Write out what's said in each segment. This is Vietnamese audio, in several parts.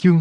Chương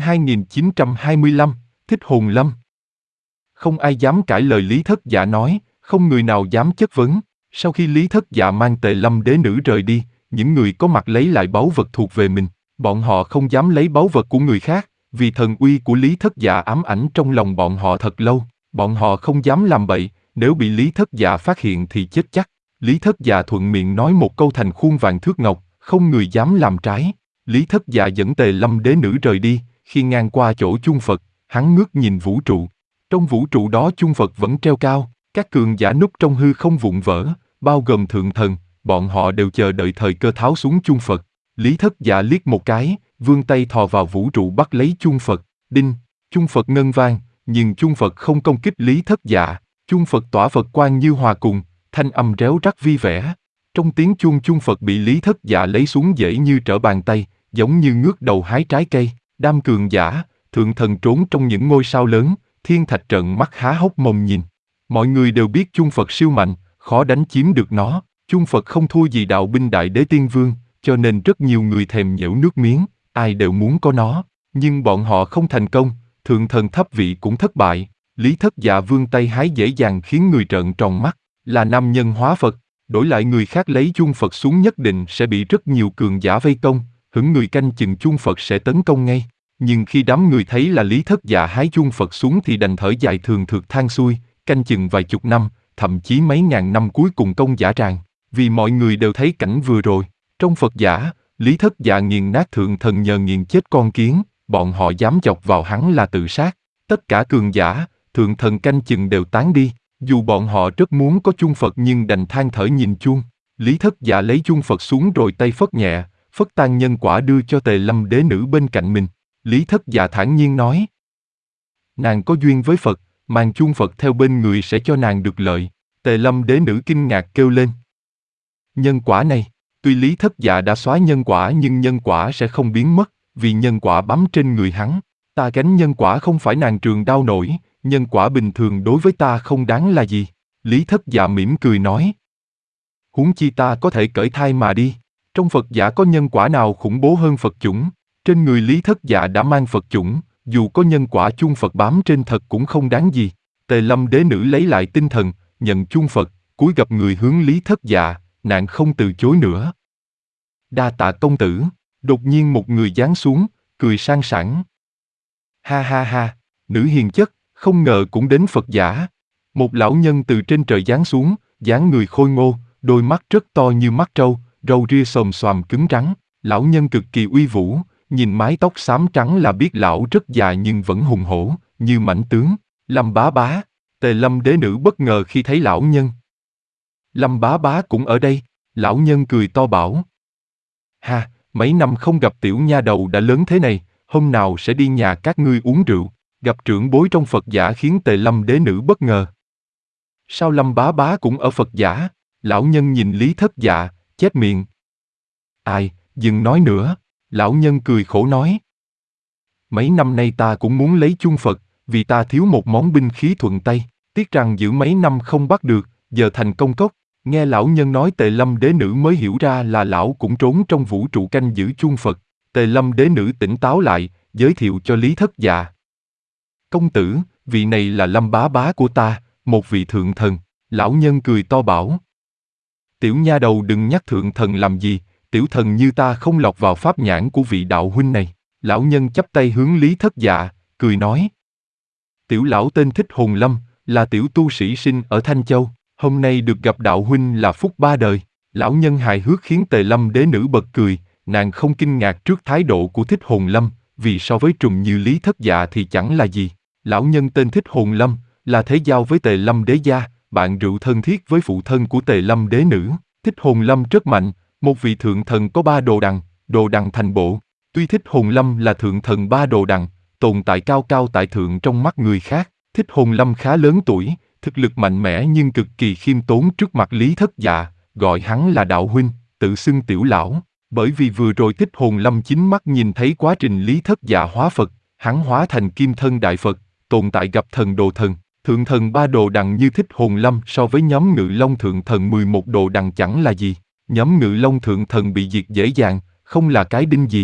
2925, Thích Hồn Lâm. Không ai dám cãi lời Lý Thất Dạ nói, không người nào dám chất vấn. Sau khi Lý Thất Dạ mang Tề Lâm đế nữ rời đi, những người có mặt lấy lại báu vật thuộc về mình. Bọn họ không dám lấy báu vật của người khác, vì thần uy của Lý Thất Dạ ám ảnh trong lòng bọn họ thật lâu. Bọn họ không dám làm bậy, nếu bị Lý Thất Dạ phát hiện thì chết chắc. Lý Thất Dạ thuận miệng nói một câu thành khuôn vàng thước ngọc, không người dám làm trái. Lý Thất Dạ dẫn Tề Lâm đế nữ rời đi, khi ngang qua chỗ chung Phật, hắn ngước nhìn vũ trụ. Trong vũ trụ đó chung Phật vẫn treo cao, các cường giả núp trong hư không vụn vỡ, bao gồm thượng thần, bọn họ đều chờ đợi thời cơ tháo xuống chung Phật. Lý Thất Dạ liếc một cái, vươn tay thò vào vũ trụ bắt lấy chung Phật, đinh, chung Phật ngân vang, nhưng chung Phật không công kích Lý Thất Dạ, chung Phật tỏa Phật quang như hòa cùng, thanh âm réo rắt vi vẻ. Trong tiếng chuông chung Phật bị Lý Thất Dạ lấy xuống dễ như trở bàn tay, giống như ngước đầu hái trái cây. Đám cường giả, thượng thần trốn trong những ngôi sao lớn, thiên thạch trợn mắt há hốc mồm nhìn. Mọi người đều biết chung Phật siêu mạnh, khó đánh chiếm được nó. Chung Phật không thua gì đạo binh Đại Đế Tiên Vương, cho nên rất nhiều người thèm nhễu nước miếng, ai đều muốn có nó. Nhưng bọn họ không thành công, thượng thần thấp vị cũng thất bại. Lý Thất Dạ vươn tay hái dễ dàng khiến người trợn tròn mắt, là nam nhân hóa Phật. Đổi lại người khác lấy chung Phật xuống nhất định sẽ bị rất nhiều cường giả vây công, hững người canh chừng chung Phật sẽ tấn công ngay. Nhưng khi đám người thấy là Lý Thất Dạ hái chung Phật xuống thì đành thở dài thường thượt than xuôi, canh chừng vài chục năm, thậm chí mấy ngàn năm cuối cùng công dã tràng. Vì mọi người đều thấy cảnh vừa rồi, trong Phật giả, Lý Thất Dạ nghiền nát thượng thần nhờ nghiền chết con kiến, bọn họ dám chọc vào hắn là tự sát. Tất cả cường giả, thượng thần canh chừng đều tán đi, dù bọn họ rất muốn có chung Phật nhưng đành than thở nhìn chuông. Lý Thất Dạ lấy chung Phật xuống rồi tay phất nhẹ, phất tan nhân quả đưa cho Tề Lâm đế nữ bên cạnh mình. Lý Thất Dạ thản nhiên nói, nàng có duyên với Phật, mang chung Phật theo bên người sẽ cho nàng được lợi. Tề Lâm đế nữ kinh ngạc kêu lên, nhân quả này, tuy Lý Thất Dạ đã xóa nhân quả nhưng nhân quả sẽ không biến mất, vì nhân quả bám trên người hắn. Ta gánh nhân quả không phải nàng trường đau nổi, nhân quả bình thường đối với ta không đáng là gì. Lý Thất Dạ mỉm cười nói, huống chi ta có thể cởi thai mà đi. Trong Phật giả có nhân quả nào khủng bố hơn Phật chủng? Trên người Lý Thất Dạ đã mang Phật chủng, dù có nhân quả chung Phật bám trên thật cũng không đáng gì. Tề Lâm đế nữ lấy lại tinh thần, nhận chung Phật, cúi gập người hướng Lý Thất Dạ, nàng không từ chối nữa. Đa tạ công tử. Đột nhiên một người giáng xuống, cười sang sảng. Ha ha ha, nữ hiền chất, không ngờ cũng đến Phật giả. Một lão nhân từ trên trời giáng xuống, dáng người khôi ngô, đôi mắt rất to như mắt trâu, râu ria xồm xoàm cứng rắn. Lão nhân cực kỳ uy vũ, nhìn mái tóc xám trắng là biết lão rất già nhưng vẫn hùng hổ, như mãnh tướng. Lâm bá bá. Tề Lâm đế nữ bất ngờ khi thấy lão nhân. Lâm bá bá cũng ở đây. Lão nhân cười to bảo, ha, mấy năm không gặp tiểu nha đầu đã lớn thế này, hôm nào sẽ đi nhà các ngươi uống rượu. Gặp trưởng bối trong Phật giả khiến Tề Lâm đế nữ bất ngờ. Sao Lâm bá bá cũng ở Phật giả? Lão nhân nhìn Lý Thất Dạ, chép miệng. Ai, dừng nói nữa. Lão nhân cười khổ nói, mấy năm nay ta cũng muốn lấy chung Phật, vì ta thiếu một món binh khí thuận tay, tiếc rằng giữ mấy năm không bắt được, giờ thành công cốc. Nghe lão nhân nói Tề Lâm đế nữ mới hiểu ra là lão cũng trốn trong vũ trụ canh giữ chung Phật. Tề Lâm đế nữ tỉnh táo lại, giới thiệu cho Lý Thất Dạ. Công tử, vị này là Lâm bá bá của ta, một vị thượng thần. Lão nhân cười to bảo, tiểu nha đầu đừng nhắc thượng thần làm gì, tiểu thần như ta không lọt vào pháp nhãn của vị đạo huynh này. Lão nhân chắp tay hướng Lý Thất Dạ, cười nói, tiểu lão tên Thích Hồn Lâm, là tiểu tu sĩ sinh ở Thanh Châu. Hôm nay được gặp đạo huynh là phúc ba đời. Lão nhân hài hước khiến Tề Lâm đế nữ bật cười, nàng không kinh ngạc trước thái độ của Thích Hồn Lâm, vì so với trùm như Lý Thất Dạ thì chẳng là gì. Lão nhân tên Thích Hồn Lâm, là thế giao với Tề Lâm đế gia, bạn rượu thân thiết với phụ thân của Tề Lâm đế nữ. Thích Hồn Lâm rất mạnh, một vị thượng thần có 3 đồ đằng thành bộ. Tuy Thích Hồn Lâm là thượng thần 3 đồ đằng, tồn tại cao cao tại thượng trong mắt người khác. Thích Hồn Lâm khá lớn tuổi, thực lực mạnh mẽ nhưng cực kỳ khiêm tốn trước mặt Lý Thất Dạ, gọi hắn là đạo huynh, tự xưng tiểu lão. Bởi vì vừa rồi Thích Hồn Lâm chính mắt nhìn thấy quá trình Lý Thất Dạ hóa Phật, hắn hóa thành Kim Thân Đại Phật, tồn tại gặp thần đồ thần. Thượng thần 3 đồ đằng như Thích Hồn Lâm so với nhóm Ngự Long thượng thần 11 đồ đằng chẳng là gì. Nhóm Ngự Long thượng thần bị diệt dễ dàng, không là cái đinh gì.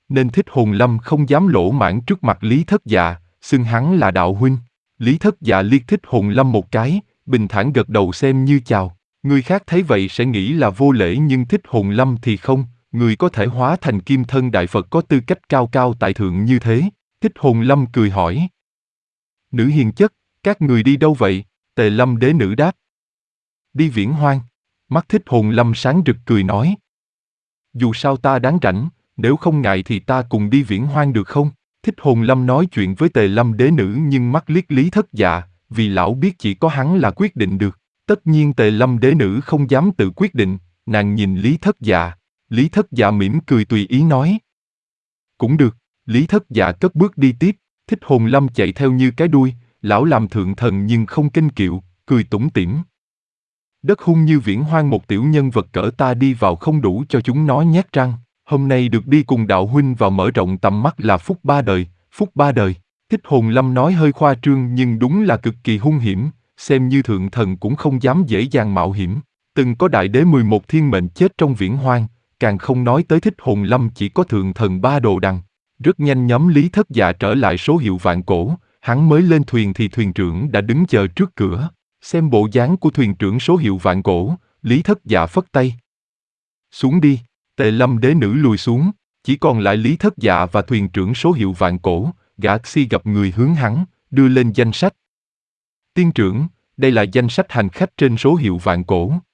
nên Thích Hồn Lâm không dám lỗ mãng trước mặt Lý Thất Dạ, xưng hắn là đạo huynh. Lý Thất Dạ liếc Thích Hồn Lâm một cái, bình thản gật đầu xem như chào. Người khác thấy vậy sẽ nghĩ là vô lễ nhưng Thích Hồn Lâm thì không, người có thể hóa thành kim thân đại Phật có tư cách cao cao tại thượng như thế. Thích Hồn Lâm cười hỏi. Nữ hiền chất, các người đi đâu vậy? Tề Lâm đế nữ đáp. Đi Viễn Hoang. Mắt Thích Hồn Lâm sáng rực cười nói. Dù sao ta đáng rảnh, nếu không ngại thì ta cùng đi Viễn Hoang được không? Thích Hồn Lâm nói chuyện với Tề Lâm đế nữ nhưng mắt liếc Lý Thất Dạ, vì lão biết chỉ có hắn là quyết định được. Tất nhiên Tề Lâm đế nữ không dám tự quyết định, nàng nhìn Lý Thất Dạ. Lý Thất Dạ mỉm cười tùy ý nói. Cũng được, Lý Thất Dạ cất bước đi tiếp, Thích Hồn Lâm chạy theo như cái đuôi, lão làm thượng thần nhưng không kênh kiệu, cười tủm tỉm. Đất hung như Viễn Hoang một tiểu nhân vật cỡ ta đi vào không đủ cho chúng nó nhát răng, hôm nay được đi cùng đạo huynh vào mở rộng tầm mắt là phúc ba đời, phúc ba đời. Thích Hồn Lâm nói hơi khoa trương nhưng đúng là cực kỳ hung hiểm, xem như thượng thần cũng không dám dễ dàng mạo hiểm. Từng có đại đế 11 thiên mệnh chết trong Viễn Hoang, càng không nói tới Thích Hồn Lâm chỉ có thượng thần 3 đồ đằng. Rất nhanh nhóm Lý Thất Dạ trở lại số hiệu vạn cổ, hắn mới lên thuyền thì thuyền trưởng đã đứng chờ trước cửa. Xem bộ dáng của thuyền trưởng số hiệu vạn cổ, Lý Thất Dạ phất tay. Xuống đi, Tề Lâm đế nữ lùi xuống, chỉ còn lại Lý Thất Dạ và thuyền trưởng số hiệu vạn cổ, gã si gặp người hướng hắn, đưa lên danh sách. Tiên trưởng, đây là danh sách hành khách trên số hiệu vạn cổ.